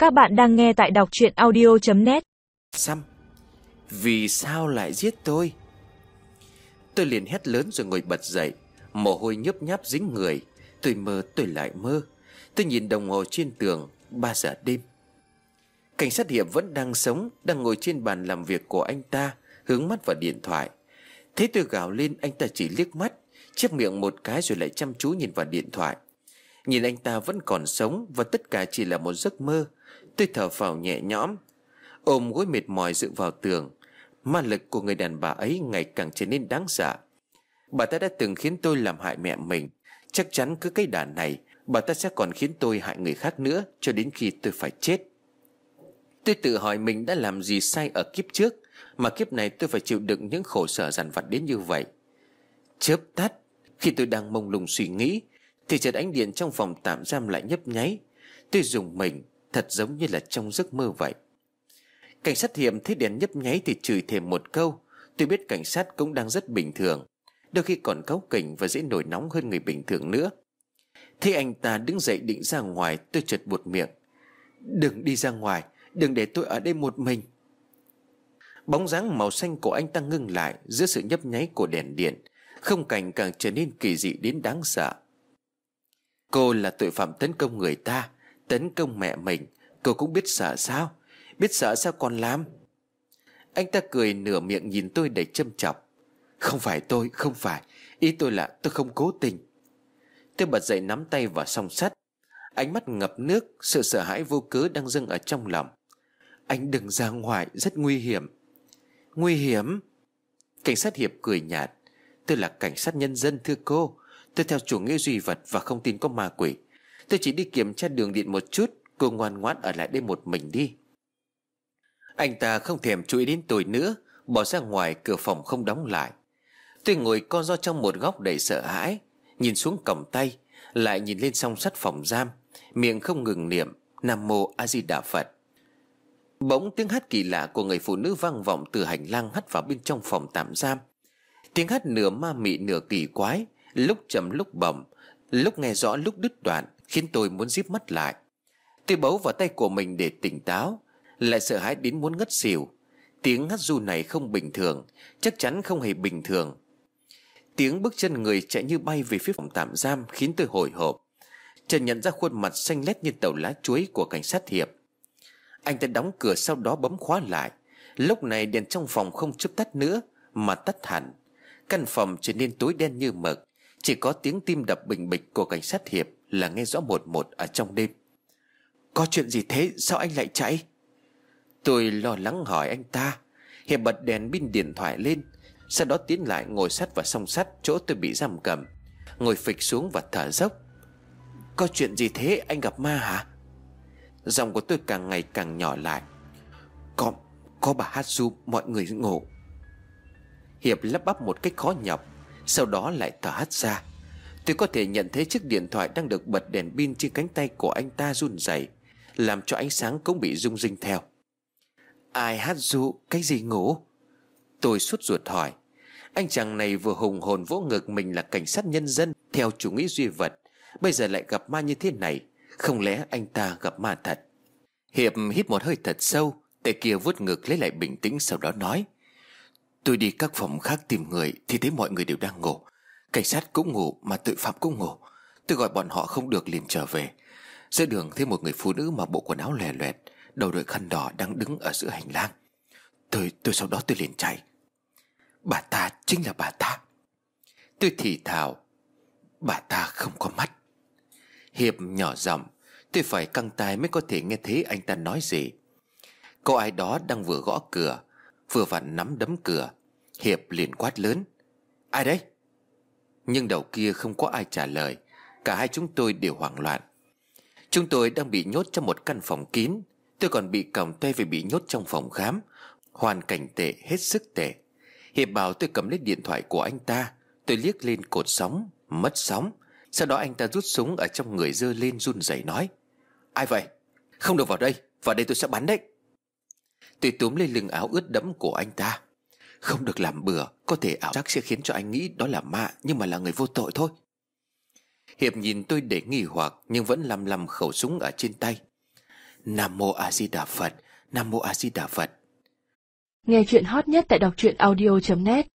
Các bạn đang nghe tại đọc truyện audio.net. Xăm, vì sao lại giết tôi? Tôi liền hét lớn rồi ngồi bật dậy. Mồ hôi nhớp nháp dính người. Tôi mơ tôi lại mơ. Tôi nhìn đồng hồ trên tường, 3 giờ đêm. Cảnh sát Hiệp vẫn đang sống, đang ngồi trên bàn làm việc của anh ta, hướng mắt vào điện thoại. Thấy tôi gào lên, anh ta chỉ liếc mắt, chép miệng một cái rồi lại chăm chú nhìn vào điện thoại. Nhìn anh ta vẫn còn sống và tất cả chỉ là một giấc mơ. Tôi thở phào nhẹ nhõm, ôm gối mệt mỏi dựa vào tường. Ma lực của người đàn bà ấy ngày càng trở nên đáng sợ. Bà ta đã từng khiến tôi làm hại mẹ mình. Chắc chắn cứ cái đà này, bà ta sẽ còn khiến tôi hại người khác nữa, cho đến khi tôi phải chết. Tôi tự hỏi mình đã làm gì sai ở kiếp trước mà kiếp này tôi phải chịu đựng những khổ sở dằn vặt đến như vậy. Chớp tắt, khi tôi đang mông lung suy nghĩ thì chợt ánh điện trong phòng tạm giam lại nhấp nháy. Tôi rùng mình, thật giống như là trong giấc mơ vậy. Cảnh sát Hiệp thấy đèn nhấp nháy thì chửi thề một câu. Tôi biết cảnh sát cũng đang rất bình thường, đôi khi còn cáu kỉnh và dễ nổi nóng hơn người bình thường nữa. Thấy anh ta đứng dậy định ra ngoài, tôi chợt buột miệng: "Đừng đi ra ngoài, đừng để tôi ở đây một mình." Bóng dáng màu xanh của anh ta ngưng lại giữa sự nhấp nháy của đèn điện. Khung cảnh càng trở nên kỳ dị đến đáng sợ. Cô là tội phạm tấn công người ta, tấn công mẹ mình, cô cũng biết sợ sao? Biết sợ sao còn làm? Anh ta cười nửa miệng nhìn tôi đầy châm chọc: "Không phải tôi, không phải. Ý tôi là tôi không cố tình." Tôi bật dậy nắm tay vào song sắt, ánh mắt ngập nước, sự sợ hãi vô cớ đang dâng ở trong lòng. "Anh đừng ra ngoài, rất nguy hiểm." "Nguy hiểm?" Cảnh sát Hiệp cười nhạt: "Tôi là cảnh sát nhân dân thưa cô. Tôi theo chủ nghĩa duy vật và không tin có ma quỷ. Tôi chỉ đi kiểm tra đường điện một chút. Cô ngoan ngoãn ở lại đây một mình đi." Anh ta không thèm chú ý đến tôi nữa, bỏ ra ngoài, cửa phòng không đóng lại. Tôi ngồi co ro trong một góc đầy sợ hãi, nhìn xuống còng tay, lại nhìn lên song sắt phòng giam, miệng không ngừng niệm Nam Mô A Di Đà Phật. Bỗng tiếng hát kỳ lạ của người phụ nữ vang vọng từ hành lang hắt vào bên trong phòng tạm giam. Tiếng hát nửa ma mị nửa kỳ quái, lúc trầm lúc bổng, lúc nghe rõ lúc đứt đoạn, khiến tôi muốn díp mắt lại. Tôi bấu vào tay của mình để tỉnh táo, lại sợ hãi đến muốn ngất xỉu. Tiếng hát ru này không bình thường, chắc chắn không hề bình thường. Tiếng bước chân người chạy như bay về phía phòng tạm giam khiến tôi hồi hộp. Chợt nhận ra khuôn mặt xanh lét như tàu lá chuối của cảnh sát Hiệp. Anh ta đóng cửa, sau đó bấm khóa lại. Lúc này đèn trong phòng không chớp tắt nữa mà tắt hẳn. Căn phòng trở nên tối đen như mực, chỉ có tiếng tim đập bình bịch của cảnh sát Hiệp là nghe rõ một một ở trong đêm. "Có chuyện gì thế? Sao anh lại chạy?" Tôi lo lắng hỏi anh ta. Hiệp bật đèn pin điện thoại lên, sau đó tiến lại ngồi sát vào song sắt chỗ tôi bị giam cầm, ngồi phịch xuống và thở dốc. "Có chuyện gì thế? Anh gặp ma hả?" Giọng của tôi càng ngày càng nhỏ lại. Có bà hát ru, mọi người ngủ." Hiệp lắp bắp một cách khó nhọc, sau đó lại thở hắt ra. Tôi có thể nhận thấy chiếc điện thoại đang được bật đèn pin trên cánh tay của anh ta run rẩy, làm cho ánh sáng cũng bị rung rinh theo. "Ai hát ru? Cái gì ngủ?" Tôi sốt ruột hỏi. Anh chàng này vừa hùng hồn vỗ ngực mình là cảnh sát nhân dân theo chủ nghĩa duy vật, bây giờ lại gặp ma như thế này. Không lẽ anh ta gặp ma thật? Hiệp hít một hơi thật sâu, tay kia vuốt ngực lấy lại bình tĩnh, sau đó nói: "Tôi đi các phòng khác tìm người thì thấy mọi người đều đang ngủ. Cảnh sát cũng ngủ mà tội phạm cũng ngủ. Tôi gọi bọn họ không được liền trở về. Giữa đường thấy một người phụ nữ mặc bộ quần áo lòe loẹt, đầu đội khăn đỏ đang đứng ở giữa hành lang. Tôi sau đó tôi liền chạy." "Bà ta chính là bà ta." Tôi thì thào: "Bà ta không có mắt." Hiệp nhỏ giọng, tôi phải căng tai mới có thể nghe thấy anh ta nói gì. Có ai đó đang vừa gõ cửa, vừa vặn nắm đấm cửa. Hiệp liền quát lớn: "Ai đấy?" Nhưng đầu kia không có ai trả lời. Cả hai chúng tôi đều hoảng loạn. Chúng tôi đang bị nhốt trong một căn phòng kín. Tôi còn bị còng tay vì bị nhốt trong phòng khám. Hoàn cảnh tệ, hết sức tệ. Hiệp bảo tôi cầm lấy điện thoại của anh ta. Tôi liếc lên cột sóng, mất sóng. Sau đó anh ta rút súng ở trong người giơ lên run rẩy nói: "Ai vậy? Không được vào đây tôi sẽ bắn đấy." Tôi túm lấy lưng áo ướt đẫm của anh ta. "Không được làm bừa, có thể ảo giác sẽ khiến cho anh nghĩ đó là ma, nhưng mà là người vô tội thôi." Hiệp nhìn tôi để nghi hoặc nhưng vẫn lăm lăm khẩu súng ở trên tay. Nam Mô A Di Đà Phật. Nam Mô A Di Đà Phật. Nghe chuyện hot nhất tại đọc truyện audio.net